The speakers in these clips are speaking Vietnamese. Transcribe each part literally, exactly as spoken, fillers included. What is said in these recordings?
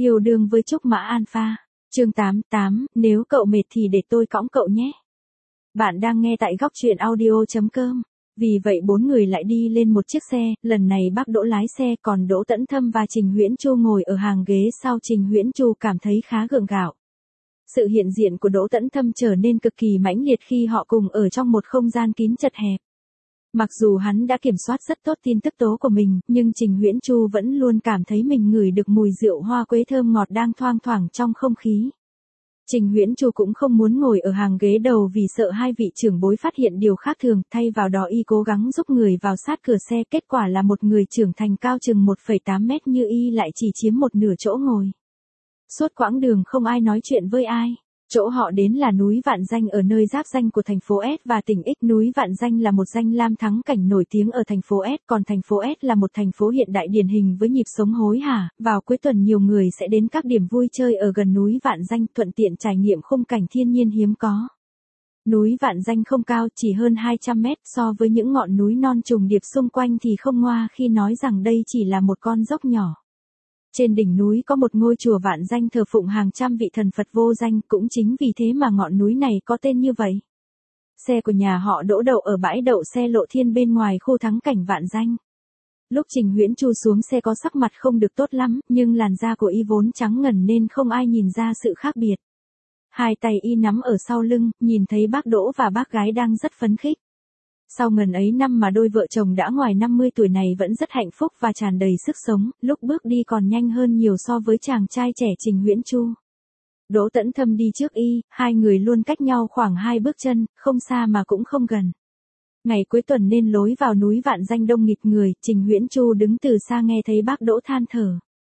Yêu đương với Trúc Mã Alpha. Chương tám tám, nếu cậu mệt thì để tôi cõng cậu nhé. Bạn đang nghe tại góc truyện audio chấm com. Vì vậy bốn người lại đi lên một chiếc xe, lần này bác Đỗ lái xe, còn Đỗ Tấn Thâm và Trình Huyễn Chu ngồi ở hàng ghế sau. Trình Huyễn Chu cảm thấy khá gượng gạo. Sự hiện diện của Đỗ Tấn Thâm trở nên cực kỳ mãnh liệt khi họ cùng ở trong một không gian kín chật hẹp. Mặc dù hắn đã kiểm soát rất tốt tin tức tố của mình, nhưng Trình Huyễn Chu vẫn luôn cảm thấy mình ngửi được mùi rượu hoa quế thơm ngọt đang thoang thoảng trong không khí. Trình Huyễn Chu cũng không muốn ngồi ở hàng ghế đầu vì sợ hai vị trưởng bối phát hiện điều khác thường, thay vào đó y cố gắng giúp người vào sát cửa xe, kết quả là một người trưởng thành cao chừng một phẩy tám mét như y lại chỉ chiếm một nửa chỗ ngồi. Suốt quãng đường không ai nói chuyện với ai. Chỗ họ đến là núi Vạn Danh ở nơi giáp danh của thành phố S và tỉnh X. Núi Vạn Danh là một danh lam thắng cảnh nổi tiếng ở thành phố S, còn thành phố S là một thành phố hiện đại điển hình với nhịp sống hối hả. Vào cuối tuần nhiều người sẽ đến các điểm vui chơi ở gần núi Vạn Danh, thuận tiện trải nghiệm khung cảnh thiên nhiên hiếm có. Núi Vạn Danh không cao, chỉ hơn hai trăm mét, so với những ngọn núi non trùng điệp xung quanh thì không ngoa khi nói rằng đây chỉ là một con dốc nhỏ. Trên đỉnh núi có một ngôi chùa Vạn Danh thờ phụng hàng trăm vị thần Phật vô danh, cũng chính vì thế mà ngọn núi này có tên như vậy. Xe của nhà họ đỗ đậu ở bãi đậu xe Lộ Thiên bên ngoài khu thắng cảnh Vạn Danh. Lúc Trình Huyễn Chu xuống xe có sắc mặt không được tốt lắm, nhưng làn da của y vốn trắng ngần nên không ai nhìn ra sự khác biệt. Hai tay y nắm ở sau lưng, nhìn thấy bác Đỗ và bác gái đang rất phấn khích. Sau ngần ấy năm mà đôi vợ chồng đã ngoài năm mươi tuổi này vẫn rất hạnh phúc và tràn đầy sức sống, lúc bước đi còn nhanh hơn nhiều so với chàng trai trẻ Trình Huyễn Chu. Đỗ Tấn Thâm đi trước y, hai người luôn cách nhau khoảng hai bước chân, không xa mà cũng không gần. Ngày cuối tuần nên lối vào núi Vạn Danh đông nghịt người, Trình Huyễn Chu đứng từ xa nghe thấy bác Đỗ than thở.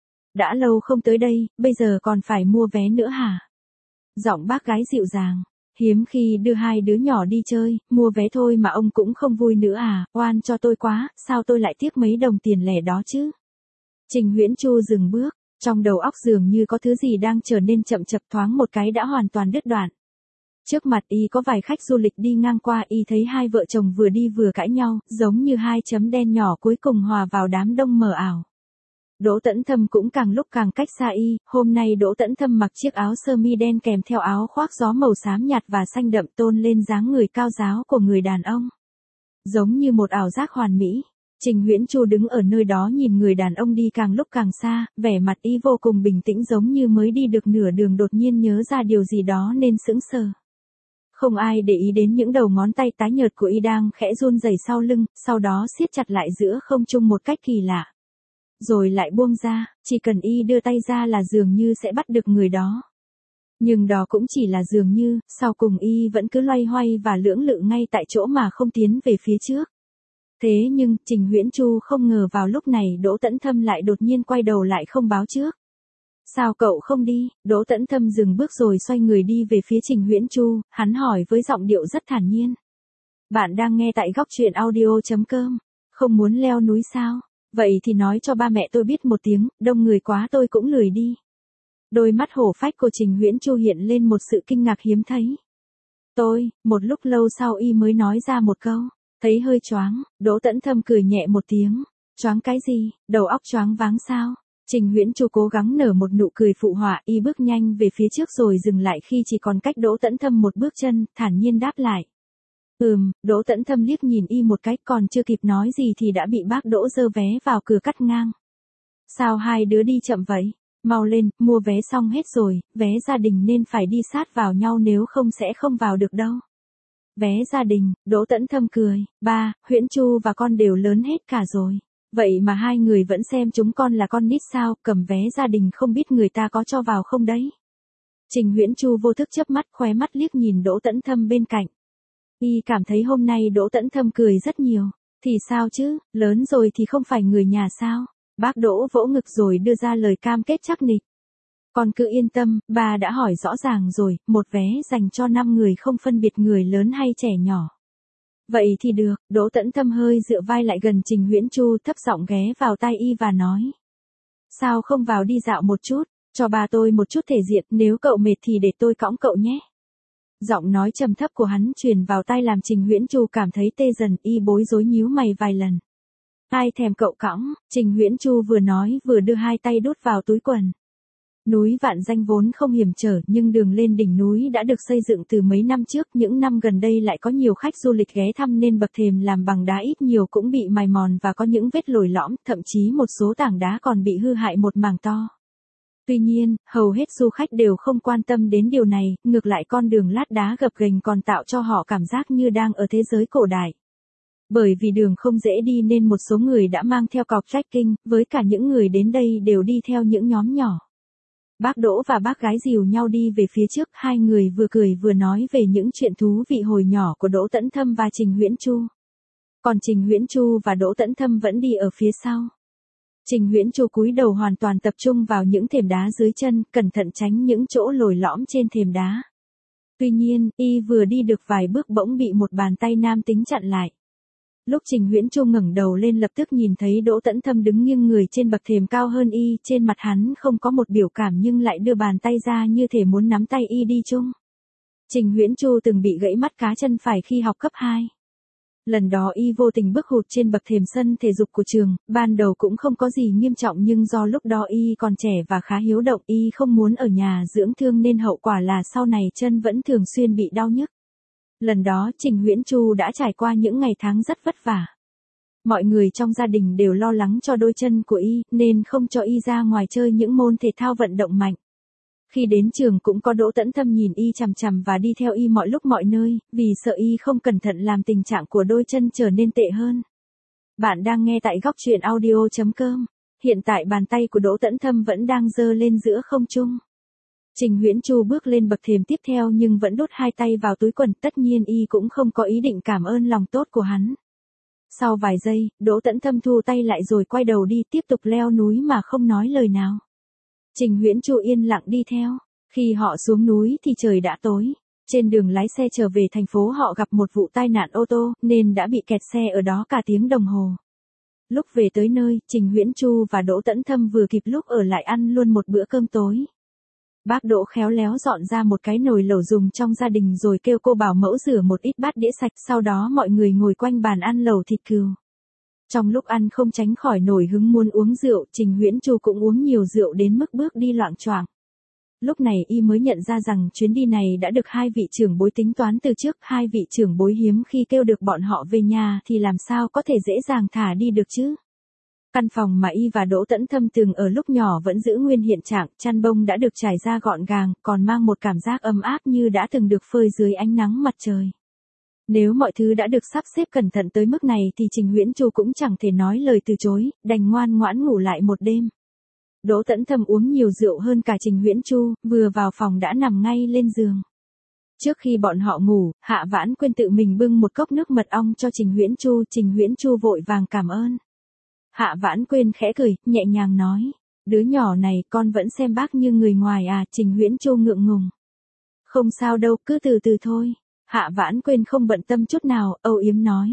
Đã lâu không tới đây, bây giờ còn phải mua vé nữa hả? Giọng bác gái dịu dàng. Hiếm khi đưa hai đứa nhỏ đi chơi, mua vé thôi mà ông cũng không vui nữa à, oan cho tôi quá, sao tôi lại tiếc mấy đồng tiền lẻ đó chứ? Trình Huyễn Chu dừng bước, trong đầu óc dường như có thứ gì đang trở nên chậm chập, thoáng một cái đã hoàn toàn đứt đoạn. Trước mặt y có vài khách du lịch đi ngang qua, y thấy hai vợ chồng vừa đi vừa cãi nhau, giống như hai chấm đen nhỏ cuối cùng hòa vào đám đông mờ ảo. Đỗ Tấn Thâm cũng càng lúc càng cách xa y, hôm nay Đỗ Tấn Thâm mặc chiếc áo sơ mi đen kèm theo áo khoác gió màu xám nhạt và xanh đậm, tôn lên dáng người cao ráo của người đàn ông. Giống như một ảo giác hoàn mỹ. Trình Huyễn Chu đứng ở nơi đó nhìn người đàn ông đi càng lúc càng xa, vẻ mặt y vô cùng bình tĩnh giống như mới đi được nửa đường đột nhiên nhớ ra điều gì đó nên sững sờ. Không ai để ý đến những đầu ngón tay tái nhợt của y đang khẽ run rẩy sau lưng, sau đó siết chặt lại giữa không trung một cách kỳ lạ. Rồi lại buông ra, chỉ cần y đưa tay ra là dường như sẽ bắt được người đó. Nhưng đó cũng chỉ là dường như, sau cùng y vẫn cứ loay hoay và lưỡng lự ngay tại chỗ mà không tiến về phía trước. Thế nhưng, Trình Huyễn Chu không ngờ vào lúc này Đỗ Tấn Thâm lại đột nhiên quay đầu lại không báo trước. Sao cậu không đi? Đỗ Tấn Thâm dừng bước rồi xoay người đi về phía Trình Huyễn Chu, hắn hỏi với giọng điệu rất thản nhiên. Bạn đang nghe tại góc truyện audio chấm com, không muốn leo núi sao? Vậy thì nói cho ba mẹ tôi biết một tiếng, đông người quá tôi cũng lười đi. Đôi mắt hổ phách của Trình Huyễn Chu hiện lên một sự kinh ngạc hiếm thấy. Tôi, một lúc lâu sau y mới nói ra một câu, thấy hơi choáng. Đỗ Tấn Thâm cười nhẹ một tiếng. Choáng cái gì, đầu óc choáng váng sao? Trình Huyễn Chu cố gắng nở một nụ cười phụ họa, y bước nhanh về phía trước rồi dừng lại khi chỉ còn cách Đỗ Tấn Thâm một bước chân, thản nhiên đáp lại. Ừm, Đỗ Tấn Thâm liếc nhìn y một cái, còn chưa kịp nói gì thì đã bị bác Đỗ giơ vé vào cửa cắt ngang. Sao hai đứa đi chậm vậy? Mau lên, mua vé xong hết rồi, vé gia đình nên phải đi sát vào nhau nếu không sẽ không vào được đâu. Vé gia đình, Đỗ Tấn Thâm cười, ba, Huyễn Chu và con đều lớn hết cả rồi. Vậy mà hai người vẫn xem chúng con là con nít sao, cầm vé gia đình không biết người ta có cho vào không đấy. Trình Huyễn Chu vô thức chớp mắt, khóe mắt liếc nhìn Đỗ Tấn Thâm bên cạnh. Y cảm thấy hôm nay Đỗ Tấn Thâm cười rất nhiều. Thì sao chứ, lớn rồi thì không phải người nhà sao? Bác Đỗ vỗ ngực rồi đưa ra lời cam kết chắc nịch. Con cứ yên tâm, ba đã hỏi rõ ràng rồi, một vé dành cho năm người không phân biệt người lớn hay trẻ nhỏ. Vậy thì được, Đỗ Tấn Thâm hơi dựa vai lại gần Trình Huyễn Chu, thấp giọng ghé vào tai y và nói. Sao không vào đi dạo một chút, cho ba tôi một chút thể diện, nếu cậu mệt thì để tôi cõng cậu nhé. Giọng nói trầm thấp của hắn truyền vào tai làm Trình Huyễn Chu cảm thấy tê dần, y bối rối nhíu mày vài lần. Ai thèm cậu cõng? Trình Huyễn Chu vừa nói vừa đưa hai tay đút vào túi quần. Núi Vạn Danh vốn không hiểm trở nhưng đường lên đỉnh núi đã được xây dựng từ mấy năm trước, những năm gần đây lại có nhiều khách du lịch ghé thăm nên bậc thềm làm bằng đá ít nhiều cũng bị mài mòn và có những vết lồi lõm, thậm chí một số tảng đá còn bị hư hại một mảng to. Tuy nhiên, hầu hết du khách đều không quan tâm đến điều này, ngược lại con đường lát đá gập ghềnh còn tạo cho họ cảm giác như đang ở thế giới cổ đại. Bởi vì đường không dễ đi nên một số người đã mang theo cọc trekking, với cả những người đến đây đều đi theo những nhóm nhỏ. Bác Đỗ và bác gái dìu nhau đi về phía trước, hai người vừa cười vừa nói về những chuyện thú vị hồi nhỏ của Đỗ Tấn Thâm và Trình Huyễn Chu. Còn Trình Huyễn Chu và Đỗ Tấn Thâm vẫn đi ở phía sau. Trình Huyễn Chu cúi đầu hoàn toàn tập trung vào những thềm đá dưới chân, cẩn thận tránh những chỗ lồi lõm trên thềm đá. Tuy nhiên, y vừa đi được vài bước bỗng bị một bàn tay nam tính chặn lại. Lúc Trình Huyễn Chu ngẩng đầu lên lập tức nhìn thấy Đỗ Tấn Thâm đứng nghiêng người trên bậc thềm cao hơn y, trên mặt hắn không có một biểu cảm nhưng lại đưa bàn tay ra như thể muốn nắm tay y đi chung. Trình Huyễn Chu từng bị gãy mắt cá chân phải khi học cấp hai. Lần đó y vô tình bước hụt trên bậc thềm sân thể dục của trường, ban đầu cũng không có gì nghiêm trọng nhưng do lúc đó y còn trẻ và khá hiếu động, y không muốn ở nhà dưỡng thương nên hậu quả là sau này chân vẫn thường xuyên bị đau nhức. Lần đó Trình Huyễn Chu đã trải qua những ngày tháng rất vất vả. Mọi người trong gia đình đều lo lắng cho đôi chân của y, nên không cho y ra ngoài chơi những môn thể thao vận động mạnh. Khi đến trường cũng có Đỗ Tấn Thâm nhìn y chằm chằm và đi theo y mọi lúc mọi nơi, vì sợ y không cẩn thận làm tình trạng của đôi chân trở nên tệ hơn. Bạn đang nghe tại góc truyện audio chấm com. Hiện tại bàn tay của Đỗ Tấn Thâm vẫn đang giơ lên giữa không trung. Trình Huyễn Chu bước lên bậc thềm tiếp theo nhưng vẫn đút hai tay vào túi quần, tất nhiên y cũng không có ý định cảm ơn lòng tốt của hắn. Sau vài giây, Đỗ Tấn Thâm thu tay lại rồi quay đầu đi tiếp tục leo núi mà không nói lời nào. Trình Huyễn Chu yên lặng đi theo. Khi họ xuống núi thì trời đã tối. Trên đường lái xe trở về thành phố họ gặp một vụ tai nạn ô tô nên đã bị kẹt xe ở đó cả tiếng đồng hồ. Lúc về tới nơi, Trình Huyễn Chu và Đỗ Tấn Thâm vừa kịp lúc ở lại ăn luôn một bữa cơm tối. Bác Đỗ khéo léo dọn ra một cái nồi lẩu dùng trong gia đình rồi kêu cô bảo mẫu rửa một ít bát đĩa sạch, sau đó mọi người ngồi quanh bàn ăn lẩu thịt cừu. Trong lúc ăn không tránh khỏi nổi hứng muốn uống rượu, Trình Huyễn Chu cũng uống nhiều rượu đến mức bước đi loạng choạng. Lúc này y mới nhận ra rằng chuyến đi này đã được hai vị trưởng bối tính toán từ trước, hai vị trưởng bối hiếm khi kêu được bọn họ về nhà thì làm sao có thể dễ dàng thả đi được chứ. Căn phòng mà y và Đỗ Tấn Thâm từng ở lúc nhỏ vẫn giữ nguyên hiện trạng, chăn bông đã được trải ra gọn gàng, còn mang một cảm giác ấm áp như đã từng được phơi dưới ánh nắng mặt trời. Nếu mọi thứ đã được sắp xếp cẩn thận tới mức này thì Trình Huyễn Chu cũng chẳng thể nói lời từ chối, đành ngoan ngoãn ngủ lại một đêm. Đỗ Tấn Thâm uống nhiều rượu hơn cả Trình Huyễn Chu, vừa vào phòng đã nằm ngay lên giường. Trước khi bọn họ ngủ, Hạ Vãn Quyên tự mình bưng một cốc nước mật ong cho Trình Huyễn Chu, Trình Huyễn Chu vội vàng cảm ơn. Hạ Vãn Quyên khẽ cười, nhẹ nhàng nói, đứa nhỏ này con vẫn xem bác như người ngoài à, Trình Huyễn Chu ngượng ngùng. Không sao đâu, cứ từ từ thôi. Hạ Vãn Quyên không bận tâm chút nào, âu yếm nói.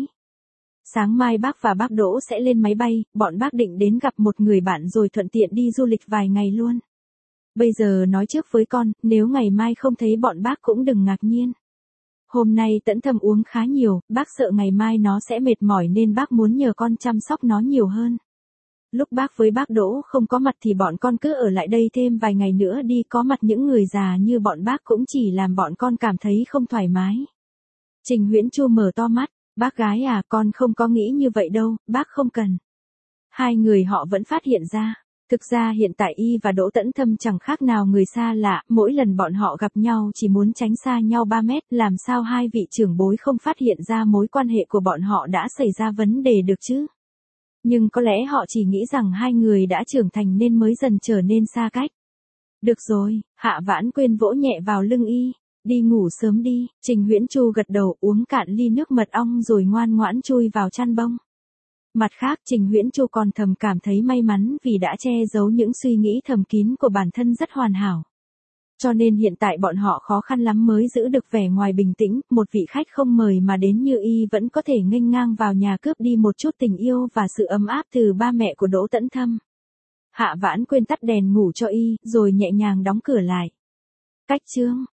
Sáng mai bác và bác Đỗ sẽ lên máy bay, bọn bác định đến gặp một người bạn rồi thuận tiện đi du lịch vài ngày luôn. Bây giờ nói trước với con, nếu ngày mai không thấy bọn bác cũng đừng ngạc nhiên. Hôm nay Tấn Thâm uống khá nhiều, bác sợ ngày mai nó sẽ mệt mỏi nên bác muốn nhờ con chăm sóc nó nhiều hơn. Lúc bác với bác Đỗ không có mặt thì bọn con cứ ở lại đây thêm vài ngày nữa đi, có mặt những người già như bọn bác cũng chỉ làm bọn con cảm thấy không thoải mái. Trình Huyễn Chu mở to mắt, bác gái à, con không có nghĩ như vậy đâu, bác không cần. Hai người họ vẫn phát hiện ra. Thực ra hiện tại y và Đỗ Tấn Thâm chẳng khác nào người xa lạ, mỗi lần bọn họ gặp nhau chỉ muốn tránh xa nhau ba mét, làm sao hai vị trưởng bối không phát hiện ra mối quan hệ của bọn họ đã xảy ra vấn đề được chứ? Nhưng có lẽ họ chỉ nghĩ rằng hai người đã trưởng thành nên mới dần trở nên xa cách. Được rồi, Hạ Vãn Quyên vỗ nhẹ vào lưng y, đi ngủ sớm đi, Trình Huyễn Chu gật đầu uống cạn ly nước mật ong rồi ngoan ngoãn chui vào chăn bông. Mặt khác Trình Huyễn Chu còn thầm cảm thấy may mắn vì đã che giấu những suy nghĩ thầm kín của bản thân rất hoàn hảo. Cho nên hiện tại bọn họ khó khăn lắm mới giữ được vẻ ngoài bình tĩnh, một vị khách không mời mà đến như y vẫn có thể nghênh ngang vào nhà cướp đi một chút tình yêu và sự ấm áp từ ba mẹ của Đỗ Tấn Thâm. Hạ Vãn Quyên tắt đèn ngủ cho y, rồi nhẹ nhàng đóng cửa lại. Cách chương